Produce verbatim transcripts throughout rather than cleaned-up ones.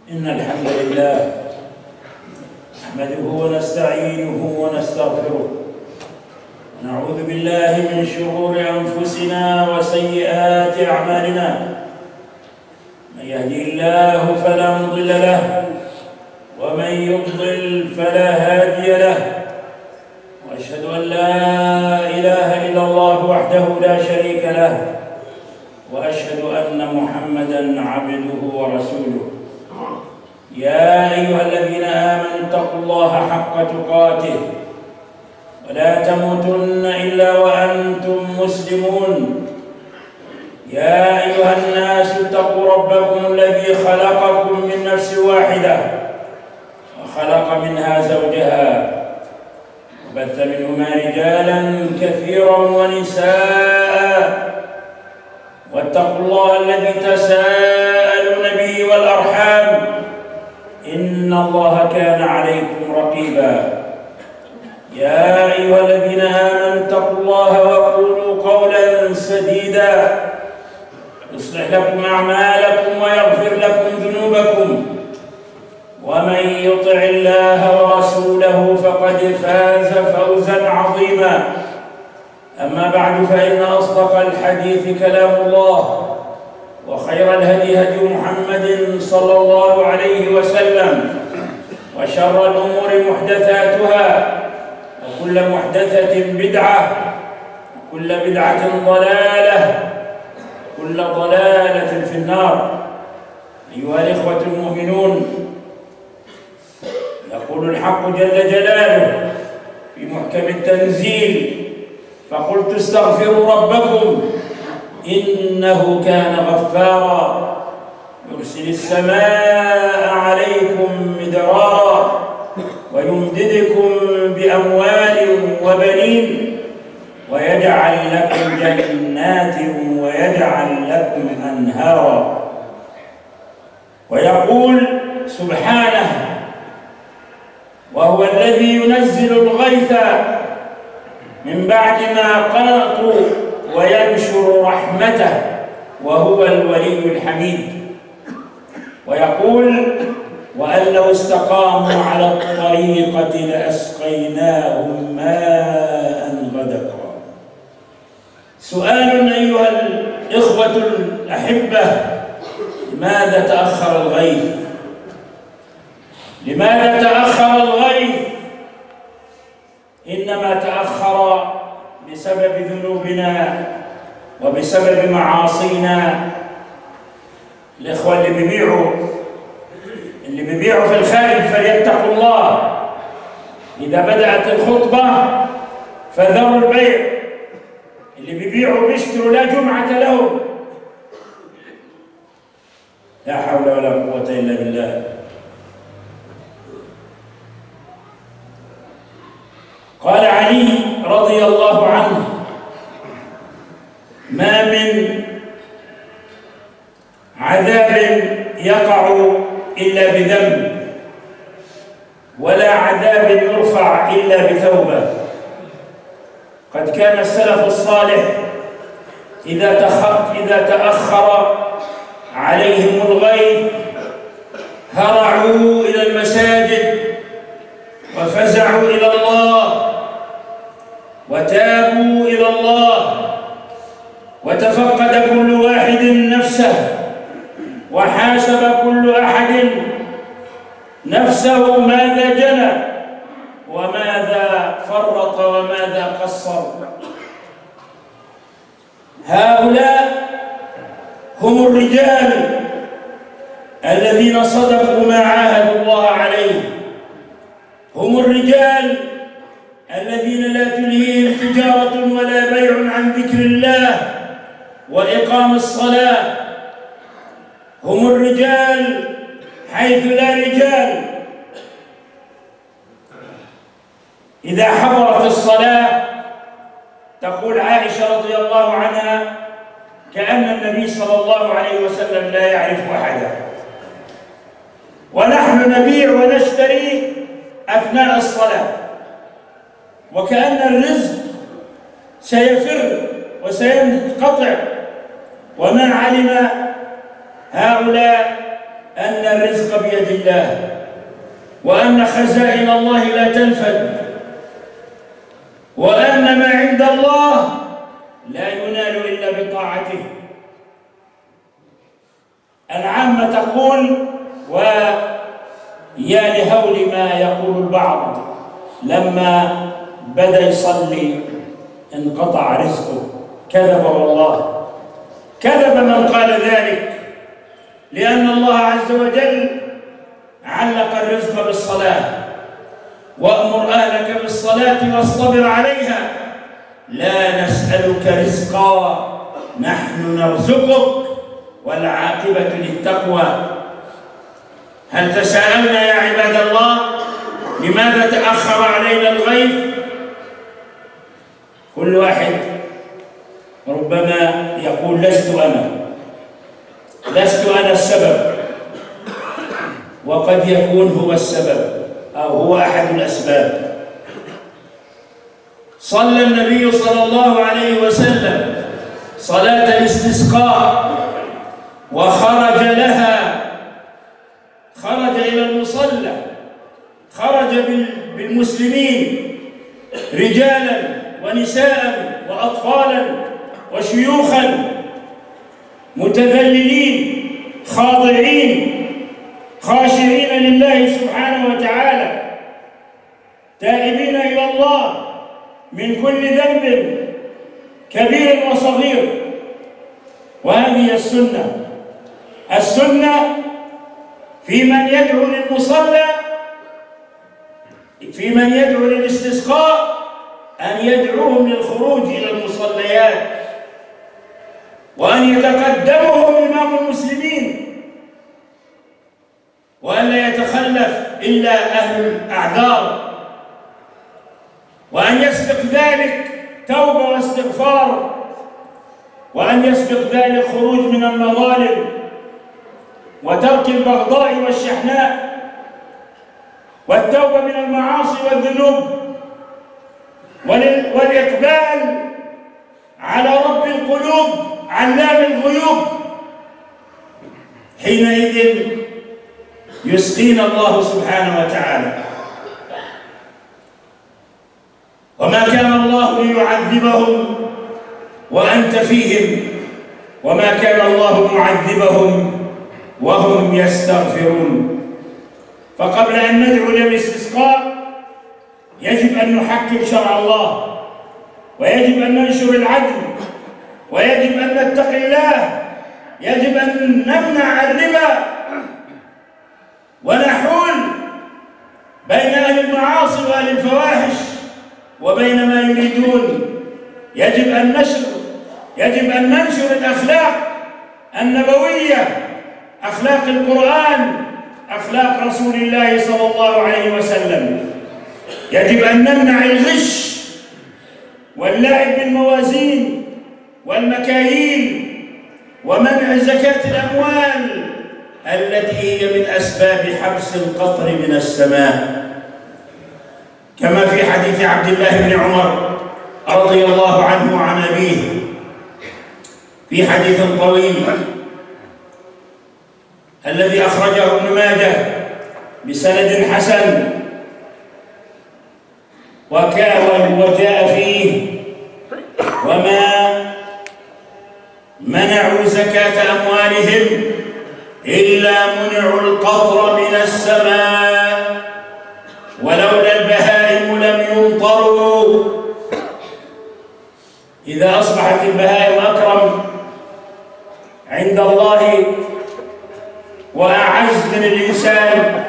إن الحمد لله نحمده ونستعينه ونستغفره ونعوذ بالله من شرور أنفسنا وسيئات أعمالنا. من يهدي الله فلا مضل له ومن يضلل فلا هادي له، وأشهد أن لا إله إلا الله وحده لا شريك له، وأشهد أن محمدًا عبده ورسوله. يا أيها الذين آمنوا اتقوا الله حق تقاته ولا تموتن إلا وأنتم مسلمون. يا أيها الناس اتقوا ربكم الذي خلقكم من نفس واحدة وخلق منها زوجها وبث منهما رجالا كثيرا ونساء، واتقوا الله الذي تساءلون به والأرحام إن الله كان عليكم رقيبا. يا أيها الذين آمنوا اتقوا الله وقولوا قولا سديدا يصلح لكم أعمالكم ويغفر لكم ذنوبكم، ومن يطع الله ورسوله فقد فاز فوزا عظيما. أما بعد، فإن أصدق الحديث كلام الله، وخير الهدي هدي محمد صلى الله عليه وسلم، وشر الأمور محدثاتها، وكل محدثة بدعة، وكل بدعة ضلالة، وكل ضلالة في النار. أيها الإخوة المؤمنون، يقول الحق جل جلاله في محكم التنزيل: فقلت استغفروا ربكم إنه كان غفارا يرسل السماء عليكم مدرارا ويمددكم بأموال وبنين ويجعل لكم جنات ويجعل لكم أنهارا. ويقول سبحانه: وهو الذي ينزل الغيث من بعد ما قنطوا وينشر رحمته وهو الولي الحميد. ويقول: وأن لو استقاموا على الطريقة لأسقيناهم ماء غدقا. سؤال أيها الإخوة الأحبة: لماذا تأخر الغيث؟ لماذا تأخر الغيث؟ إنما تأخر بسبب ذنوبنا وبسبب معاصينا. الإخوة اللي بيبيعوا اللي بيبيعوا في الخارج فليتقوا الله. إذا بدأت الخطبة فذروا البيع. اللي بيبيعوا بيشتروا لا جمعة لهم. لا حول ولا قوة إلا بالله. قال علي رضي الله عنه: ما من عذاب يقع إلا بذنب، ولا عذاب يرفع إلا بتوبة. قد كان السلف الصالح إذا إذا تأخر عليهم الغيث هرعوا إلى المساجد وفزعوا إلى الله وتابوا إلى الله، وتفقد كل واحد نفسه، وحاسب كل أحد نفسه ماذا جنى وماذا فرط وماذا قصر. هؤلاء هم الرجال الذين صدقوا ما عاهدوا الله عليه. هم الرجال الذين لا تلهيهم تجارة ولا بيع عن ذكر الله وإقام الصلاة. هم الرجال حيث لا رجال. إذا حضرت الصلاة تقول عائشة رضي الله عنها: كأن النبي صلى الله عليه وسلم لا يعرف أحدا، ونحن نبيع ونشتري أثناء الصلاة، وكأن الرزق سيفر وسينقطع. وما علم هؤلاء أن الرزق بيد الله، وأن خزائن الله لا تنفد، وأن ما عند الله لا ينال إلا بطاعته. العامة تقول، ويا لهول ما يقول البعض لما بدأ يصلي انقطع رزقه. كذب والله، كذب من قال ذلك، لأن الله عز وجل علق الرزق بالصلاة. وأمر أهلك بالصلاة واصطبر عليها، لا نسألك رزقا نحن نرزقك والعاقبة للتقوى. هل تساءلنا يا عباد الله لماذا تأخر علينا الغيث؟ كل واحد ربما يقول لست أنا لست أنا السبب، وقد يكون هو السبب أو هو أحد الأسباب. صلى النبي صلى الله عليه وسلم صلاة الاستسقاء وخرج لها، خرج إلى المصلى، خرج بالمسلمين رجالا ونساء وأطفالا وشيوخا متذللين خاضعين خاشعين لله سبحانه وتعالى، تائبين إلى الله من كل ذنب كبير وصغير. وهذه السنة السنة في من يدعو للمصلى، في من يدعو للاستسقاء، أن يدعوهم للخروج إلى المصليات، وأن يتقدمهم إمام المسلمين، وأن لا يتخلف إلا أهل الأعذار، وأن يسبق ذلك توبة واستغفار، وأن يسبق ذلك خروج من المظالم وترك البغضاء والشحناء والتوبة من المعاصي والذنوب والإقبال على رب القلوب علام الغيوب. حينئذ يسقينا الله سبحانه وتعالى. وما كان الله ليعذبهم وأنت فيهم، وما كان الله معذبهم وهم يستغفرون. فقبل أن ندعو للاستسقاء يجب أن نحكم شرع الله، ويجب أن ننشر العدل، ويجب أن نتقي الله، يجب أن نمنع الربا ونحول بين أهل المعاصي وأهل الفواحش وبين ما يريدون. يجب أن نشر يجب أن ننشر الأخلاق النبوية، أخلاق القرآن، أخلاق رسول الله صلى الله عليه وسلم. يجب أن نمنع الغش واللعب بالموازين والمكاييل، ومنع زكاة الأموال التي هي من أسباب حبس القطر من السماء، كما في حديث عبد الله بن عمر رضي الله عنه وعن أبيه في حديث طويل الذي أخرجه ابن ماجه بسند حسن، وجاء فيه: وما منعوا زكاة أموالهم إلا منعوا القطر من السماء، ولولا البهائم لم يمطروا. إذا أصبحت البهائم أكرم عند الله وأعز من الإنسان،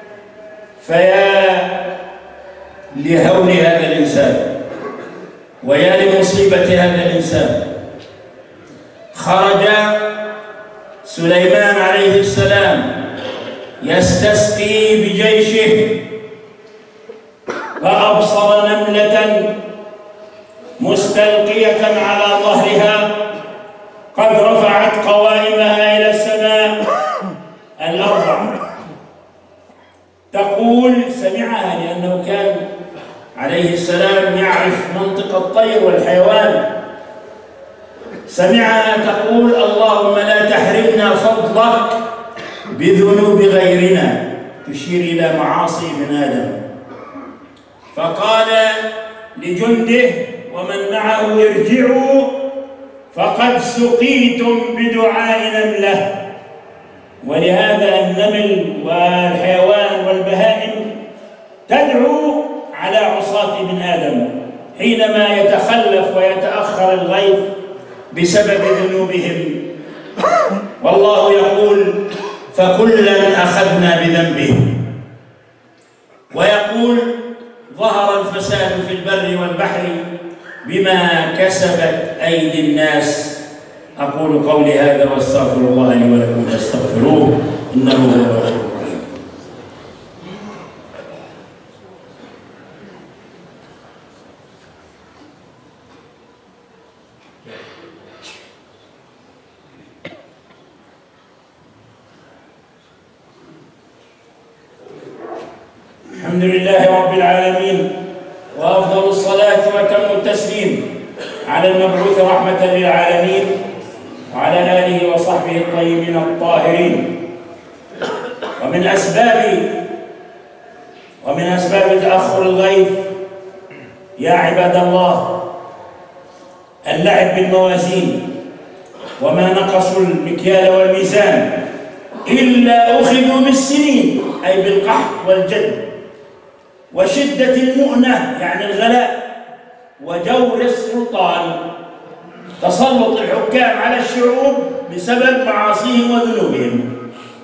فيا لهول هذا الإنسان ويا لمصيبة هذا الإنسان. خرج سليمان عليه السلام يستسقي بجيشه، فأبصر نملة مستلقية على ظهرها قد رفعت قوائمها إلى السماء الأربع. تقول سمعها لأنه كان عليه السلام يعرف منطق الطير والحيوان. سمعها تقول: اللهم لا تحرمنا فضلك بذنوب غيرنا، تشير إلى معاصي ابن آدم. فقال لجنده ومن معه ارجعوا فقد سقيتم بدعاء نملة. ولهذا النمل والحيوان والبهائم تدعو على عصاة ابن آدم حينما يتخلف ويتأخر الغيث بسبب ذنوبهم. والله يقول فكلا أخذنا بذنبه، ويقول ظهر الفساد في البر والبحر بما كسبت أيدي الناس. أقول قولي هذا وأستغفر الله لي ولكم فاستغفروه إنه هو الغفور الرحيم. الحمد لله رب العالمين، وأفضل الصلاة وأتم التسليم على المبعوث رحمة للعالمين وعلى آله وصحبه الطيبين الطاهرين. ومن أسباب ومن أسباب تأخر الغيث يا عباد الله اللعب بالموازين، وما نقصوا المكيال والميزان إلا أخذوا بالسنين، أي بالقحط والجد وشدة المؤنة يعني الغلاء وجور السلطان، تسلط الحكام على الشعوب بسبب معاصيهم وذنوبهم.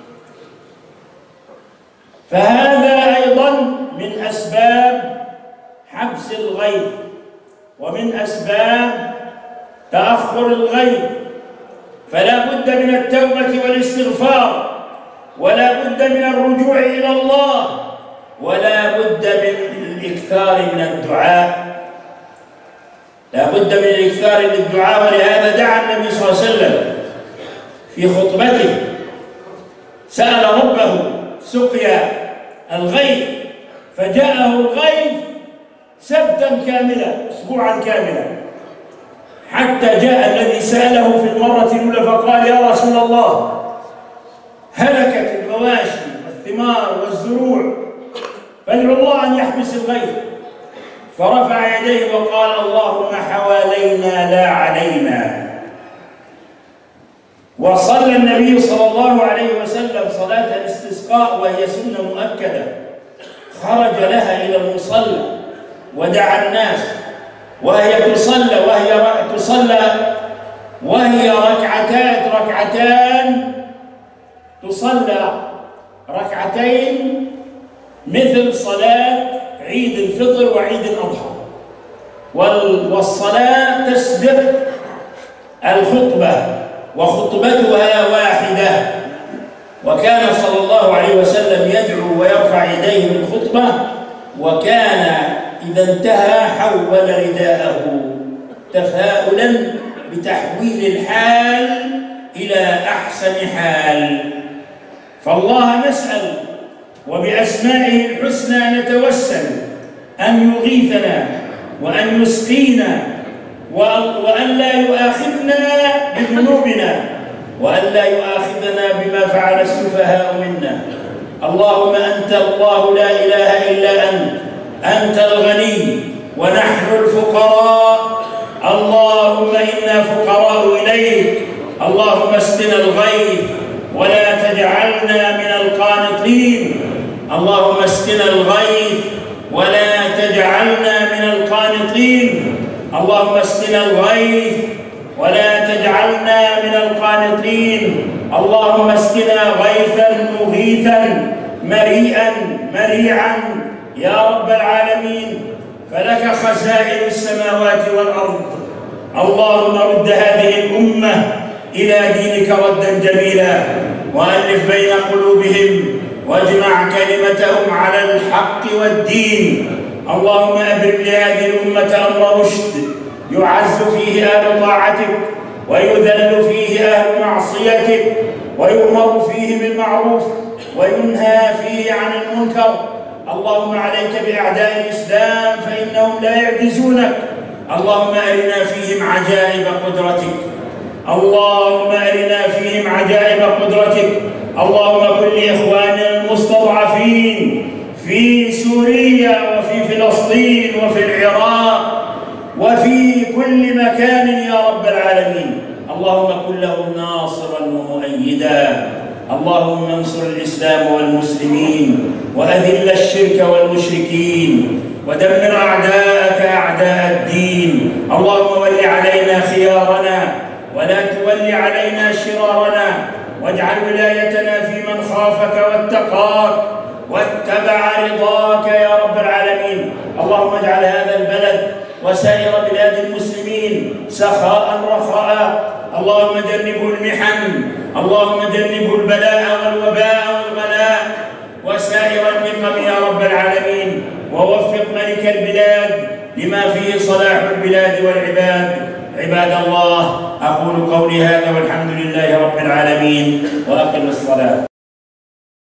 فهذا أيضا من أسباب حبس الغيث ومن أسباب تأخر الغيث. فلا بد من التوبة والاستغفار، ولا بد من الرجوع إلى الله، ولا بد من الإكثار من الدعاء لا بد من الإكثار من الدعاء. ولهذا دعا النبي صلى الله عليه وسلم في خطبته، سأل ربه سقيا الغيث فجاءه الغيث سبتا كاملا، أسبوعا كاملا، حتى جاء الذي سأله في المرة الأولى فقال يا رسول الله هلكت المواشي والثمار والزروع فادعو الله أن يحبس الغيث. فرفع يديه وقال اللهم حوالينا لا علينا. وصلى النبي صلى الله عليه وسلم صلاة الاستسقاء وهي سنة مؤكدة، خرج لها إلى المصلى ودعا الناس، وهي تصلى وهي تصلى وهي ركعتان ركعتان تصلى ركعتين مثل صلاة عيد الفطر وعيد الأضحى، والصلاة تسبق الخطبة وخطبتها واحدة. وكان صلى الله عليه وسلم يدعو ويرفع يديه بالخطبة، وكان إذا انتهى حول رداءه تفاؤلا بتحويل الحال إلى أحسن حال. فالله نسأل وبأسمائه الحسنى نتوسل أن يغيثنا وأن يسقينا وأن لا يؤاخذنا بذنوبنا وأن لا يؤاخذنا بما فعل السفهاء منا. اللهم أنت الله لا إله إلا أنت، أنت الغني ونحن الفقراء. اللهم إنا فقراء إليك. اللهم اسقنا الغيث ولا تجعلنا من القانطين. اللهم اسقنا الغيث ولا تجعلنا من القانطين. اللهم اسقنا الغيث ولا تجعلنا من القانطين. اللهم اسقنا غيثا مغيثا مريئا مريعا يا رب العالمين، فلك خزائن السماوات والأرض. اللهم رد هذه الأمة إلى دينك ردا جميلا، وألف بين قلوبهم واجمع كلمتهم على الحق والدين. اللهم أبرم لهذه الأمة أمر رشد يعز فيه أهل طاعتك ويذل فيه أهل معصيتك، ويؤمر فيه بالمعروف وينهى فيه عن المنكر. اللهم عليك بأعداء الإسلام فإنهم لا يعجزونك. اللهم أرنا فيهم عجائب قدرتك. اللهم أرنا فيهم عجائب قدرتك. اللهم كن لإخواننا المستضعفين في سوريا وفي فلسطين وفي العراق وفي كل مكان يا رب العالمين. اللهم كن لهم ناصرا ومؤيدا. اللهم انصر الإسلام والمسلمين وأذل الشرك والمشركين ودمر أعداءك أعداء الدين. اللهم ول علينا خيارنا ولا تول علينا شرارنا، واجعل ولايتنا في من خافك واتقاك واتبع رضاك يا رب العالمين. اللهم اجعل هذا البلد وسائر بلاد المسلمين سخاء رخاء. اللهم جنبه المحن، اللهم جنبه البلاء والوباء والغلاء وسائر النقم يا رب العالمين، ووفق ملك البلاد لما فيه صلاح البلاد والعباد. عباد الله، أقول قولي هذا والحمد لله رب العالمين، وأقم الصلاة.